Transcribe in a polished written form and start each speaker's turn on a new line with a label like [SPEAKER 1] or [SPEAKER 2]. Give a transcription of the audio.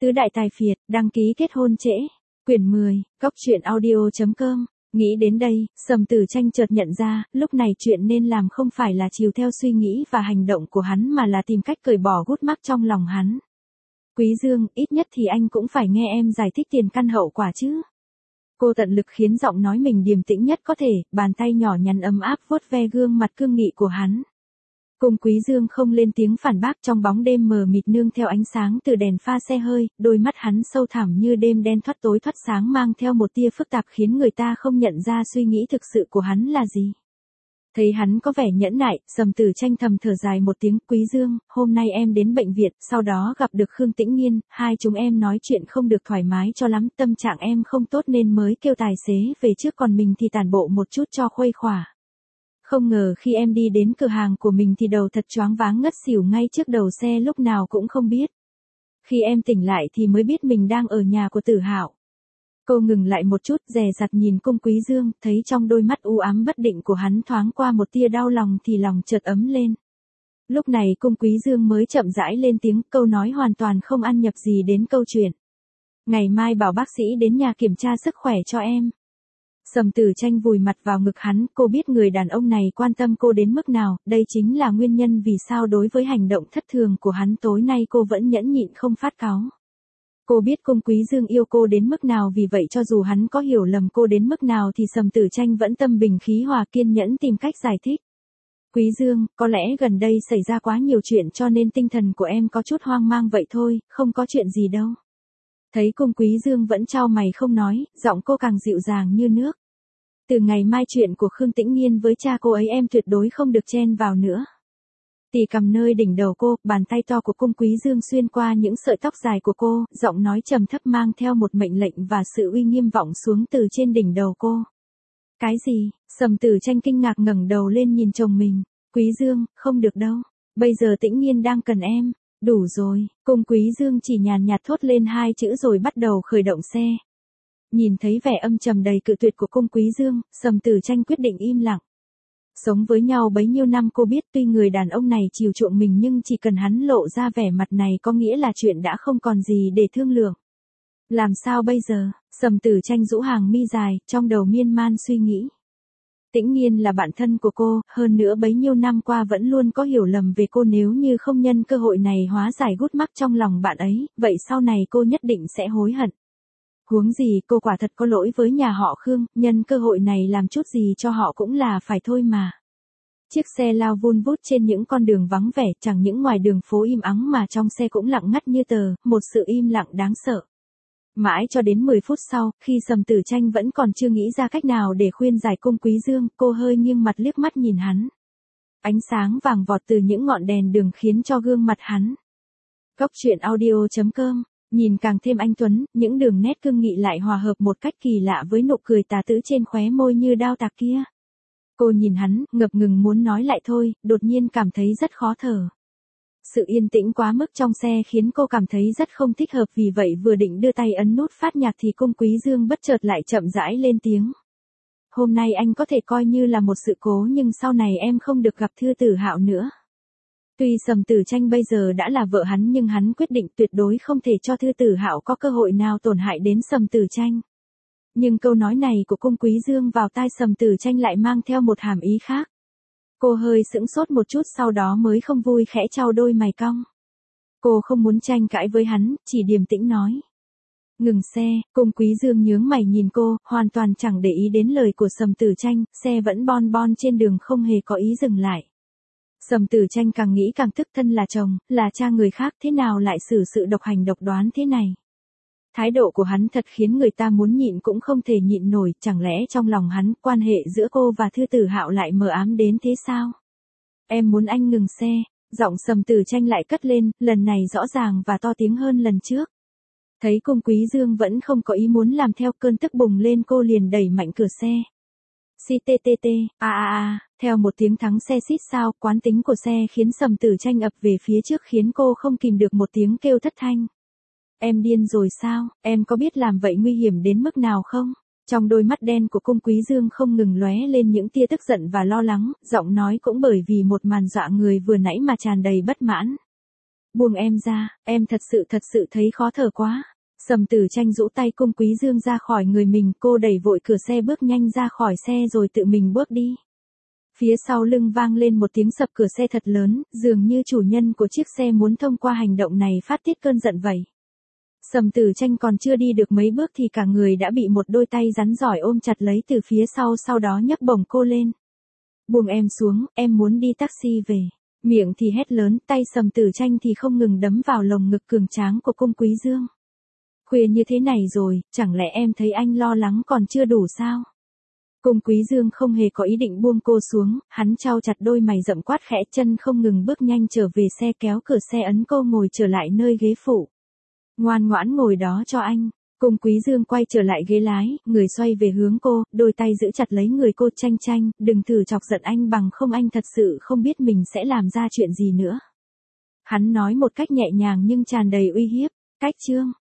[SPEAKER 1] Tứ đại tài phiệt, đăng ký kết hôn trễ. Quyển 10, cóc.truyện.audio.com. Nghĩ đến đây, Sầm Tử Tranh chợt nhận ra, lúc này chuyện nên làm không phải là chiều theo suy nghĩ và hành động của hắn mà là tìm cách cởi bỏ gút mắc trong lòng hắn. Quý Dương, ít nhất thì anh cũng phải nghe em giải thích tiền căn hậu quả chứ. Cô tận lực khiến giọng nói mình điềm tĩnh nhất có thể, bàn tay nhỏ nhắn ấm áp vuốt ve gương mặt cương nghị của hắn. Cung Quý Dương không lên tiếng phản bác, trong bóng đêm mờ mịt nương theo ánh sáng từ đèn pha xe hơi, đôi mắt hắn sâu thẳm như đêm đen thoát tối thoát sáng mang theo một tia phức tạp khiến người ta không nhận ra suy nghĩ thực sự của hắn là gì. Thấy hắn có vẻ nhẫn nại, Sầm Tử Tranh thầm thở dài một tiếng. Quý Dương, hôm nay em đến bệnh viện, sau đó gặp được Khương Tĩnh Nghiên, hai chúng em nói chuyện không được thoải mái cho lắm, tâm trạng em không tốt nên mới kêu tài xế về trước, còn mình thì tản bộ một chút cho khuây khỏa. Không ngờ khi em đi đến cửa hàng của mình thì đầu thật choáng váng ngất xỉu ngay trước đầu xe, lúc nào cũng không biết. Khi em tỉnh lại thì mới biết mình đang ở nhà của Tử Hạo. Cô ngừng lại một chút, dè dặt nhìn Cung Quý Dương, thấy trong đôi mắt u ám bất định của hắn thoáng qua một tia đau lòng thì lòng chợt ấm lên. Lúc này Cung Quý Dương mới chậm rãi lên tiếng, câu nói hoàn toàn không ăn nhập gì đến câu chuyện. Ngày mai bảo bác sĩ đến nhà kiểm tra sức khỏe cho em. Sầm Tử Tranh vùi mặt vào ngực hắn, cô biết người đàn ông này quan tâm cô đến mức nào, đây chính là nguyên nhân vì sao đối với hành động thất thường của hắn tối nay cô vẫn nhẫn nhịn không phát cáu. Cô biết Cung Quý Dương yêu cô đến mức nào, vì vậy cho dù hắn có hiểu lầm cô đến mức nào thì Sầm Tử Tranh vẫn tâm bình khí hòa kiên nhẫn tìm cách giải thích. Quý Dương, có lẽ gần đây xảy ra quá nhiều chuyện cho nên tinh thần của em có chút hoang mang vậy thôi, không có chuyện gì đâu. Thấy Cung Quý Dương vẫn chau mày không nói, giọng cô càng dịu dàng như nước. Từ ngày mai chuyện của Khương Tĩnh Nghiên với cha cô ấy em tuyệt đối không được chen vào nữa. Tì cầm nơi đỉnh đầu cô, bàn tay to của Cung Quý Dương xuyên qua những sợi tóc dài của cô, giọng nói trầm thấp mang theo một mệnh lệnh và sự uy nghiêm vọng xuống từ trên đỉnh đầu cô. Cái gì? Sầm Tử Tranh kinh ngạc ngẩng đầu lên nhìn chồng mình. Quý Dương, không được đâu. Bây giờ Tĩnh Nghiên đang cần em. Đủ rồi. Cung Quý Dương chỉ nhàn nhạt thốt lên hai chữ rồi bắt đầu khởi động xe. Nhìn thấy vẻ âm trầm đầy cự tuyệt của Cung Quý Dương, Sầm Tử Tranh quyết định im lặng. Sống với nhau bấy nhiêu năm cô biết tuy người đàn ông này chiều chuộng mình nhưng chỉ cần hắn lộ ra vẻ mặt này có nghĩa là chuyện đã không còn gì để thương lượng. Làm sao bây giờ? Sầm Tử Tranh rũ hàng mi dài, trong đầu miên man suy nghĩ. Tĩnh Nghiên là bạn thân của cô, hơn nữa bấy nhiêu năm qua vẫn luôn có hiểu lầm về cô, nếu như không nhân cơ hội này hóa giải gút mắc trong lòng bạn ấy, vậy sau này cô nhất định sẽ hối hận. Huống gì cô quả thật có lỗi với nhà họ Khương, nhân cơ hội này làm chút gì cho họ cũng là phải thôi mà. Chiếc xe lao vun vút trên những con đường vắng vẻ, chẳng những ngoài đường phố im ắng mà trong xe cũng lặng ngắt như tờ, một sự im lặng đáng sợ. Mãi cho đến 10 phút sau, khi Sầm Tử Tranh vẫn còn chưa nghĩ ra cách nào để khuyên giải Cung Quý Dương, cô hơi nghiêng mặt liếc mắt nhìn hắn. Ánh sáng vàng vọt từ những ngọn đèn đường khiến cho gương mặt hắn. Cóc.truyện.audio.com. Nhìn càng thêm anh tuấn, những đường nét cương nghị lại hòa hợp một cách kỳ lạ với nụ cười tà tứ trên khóe môi như đao tạc kia. Cô nhìn hắn, ngập ngừng muốn nói lại thôi, đột nhiên cảm thấy rất khó thở. Sự yên tĩnh quá mức trong xe khiến cô cảm thấy rất không thích hợp, vì vậy vừa định đưa tay ấn nút phát nhạc thì Cung Quý Dương bất chợt lại chậm rãi lên tiếng. Hôm nay anh có thể coi như là một sự cố nhưng sau này em không được gặp Thư Tử Hạo nữa. Tuy Sầm Tử Tranh bây giờ đã là vợ hắn nhưng hắn quyết định tuyệt đối không thể cho Thư Tử Hạo có cơ hội nào tổn hại đến Sầm Tử Tranh. Nhưng câu nói này của Cung Quý Dương vào tai Sầm Tử Tranh lại mang theo một hàm ý khác. Cô hơi sững sốt một chút sau đó mới không vui khẽ chau đôi mày cong. Cô không muốn tranh cãi với hắn, chỉ điềm tĩnh nói. Ngừng xe, Cung Quý Dương nhướng mày nhìn cô, hoàn toàn chẳng để ý đến lời của Sầm Tử Tranh, xe vẫn bon bon trên đường không hề có ý dừng lại. Sầm Tử Tranh càng nghĩ càng tức, thân là chồng, là cha người khác thế nào lại xử sự độc hành độc đoán thế này. Thái độ của hắn thật khiến người ta muốn nhịn cũng không thể nhịn nổi, chẳng lẽ trong lòng hắn quan hệ giữa cô và Thư Tử Hạo lại mờ ám đến thế sao? Em muốn anh ngừng xe, giọng Sầm Tử Tranh lại cất lên, lần này rõ ràng và to tiếng hơn lần trước. Thấy Cung Quý Dương vẫn không có ý muốn làm theo, cơn tức bùng lên, cô liền đẩy mạnh cửa xe. CTTT, theo một tiếng thắng xe xít sao, quán tính của xe khiến Sầm Tử Tranh ập về phía trước khiến cô không kìm được một tiếng kêu thất thanh. Em điên rồi sao, em có biết làm vậy nguy hiểm đến mức nào không? Trong đôi mắt đen của Cung Quý Dương không ngừng lóe lên những tia tức giận và lo lắng, giọng nói cũng bởi vì một màn dọa người vừa nãy mà tràn đầy bất mãn. Buông em ra, em thật sự thấy khó thở quá. Sầm Tử Tranh rũ tay Cung Quý Dương ra khỏi người mình, cô đẩy vội cửa xe bước nhanh ra khỏi xe rồi tự mình bước đi. Phía sau lưng vang lên một tiếng sập cửa xe thật lớn, dường như chủ nhân của chiếc xe muốn thông qua hành động này phát tiết cơn giận vậy. Sầm Tử Tranh còn chưa đi được mấy bước thì cả người đã bị một đôi tay rắn giỏi ôm chặt lấy từ phía sau đó nhấc bổng cô lên. Buông em xuống, em muốn đi taxi về. Miệng thì hét lớn, tay Sầm Tử Tranh thì không ngừng đấm vào lồng ngực cường tráng của Cung Quý Dương. Khuya như thế này rồi, chẳng lẽ em thấy anh lo lắng còn chưa đủ sao? Cung Quý Dương không hề có ý định buông cô xuống, hắn chau chặt đôi mày rậm quát khẽ, chân không ngừng bước nhanh trở về xe, kéo cửa xe ấn cô ngồi trở lại nơi ghế phụ. Ngoan ngoãn ngồi đó cho anh. Cung Quý Dương quay trở lại ghế lái, người xoay về hướng cô, đôi tay giữ chặt lấy người cô. Tranh, đừng thử chọc giận anh, bằng không anh thật sự không biết mình sẽ làm ra chuyện gì nữa. Hắn nói một cách nhẹ nhàng nhưng tràn đầy uy hiếp. Cách chương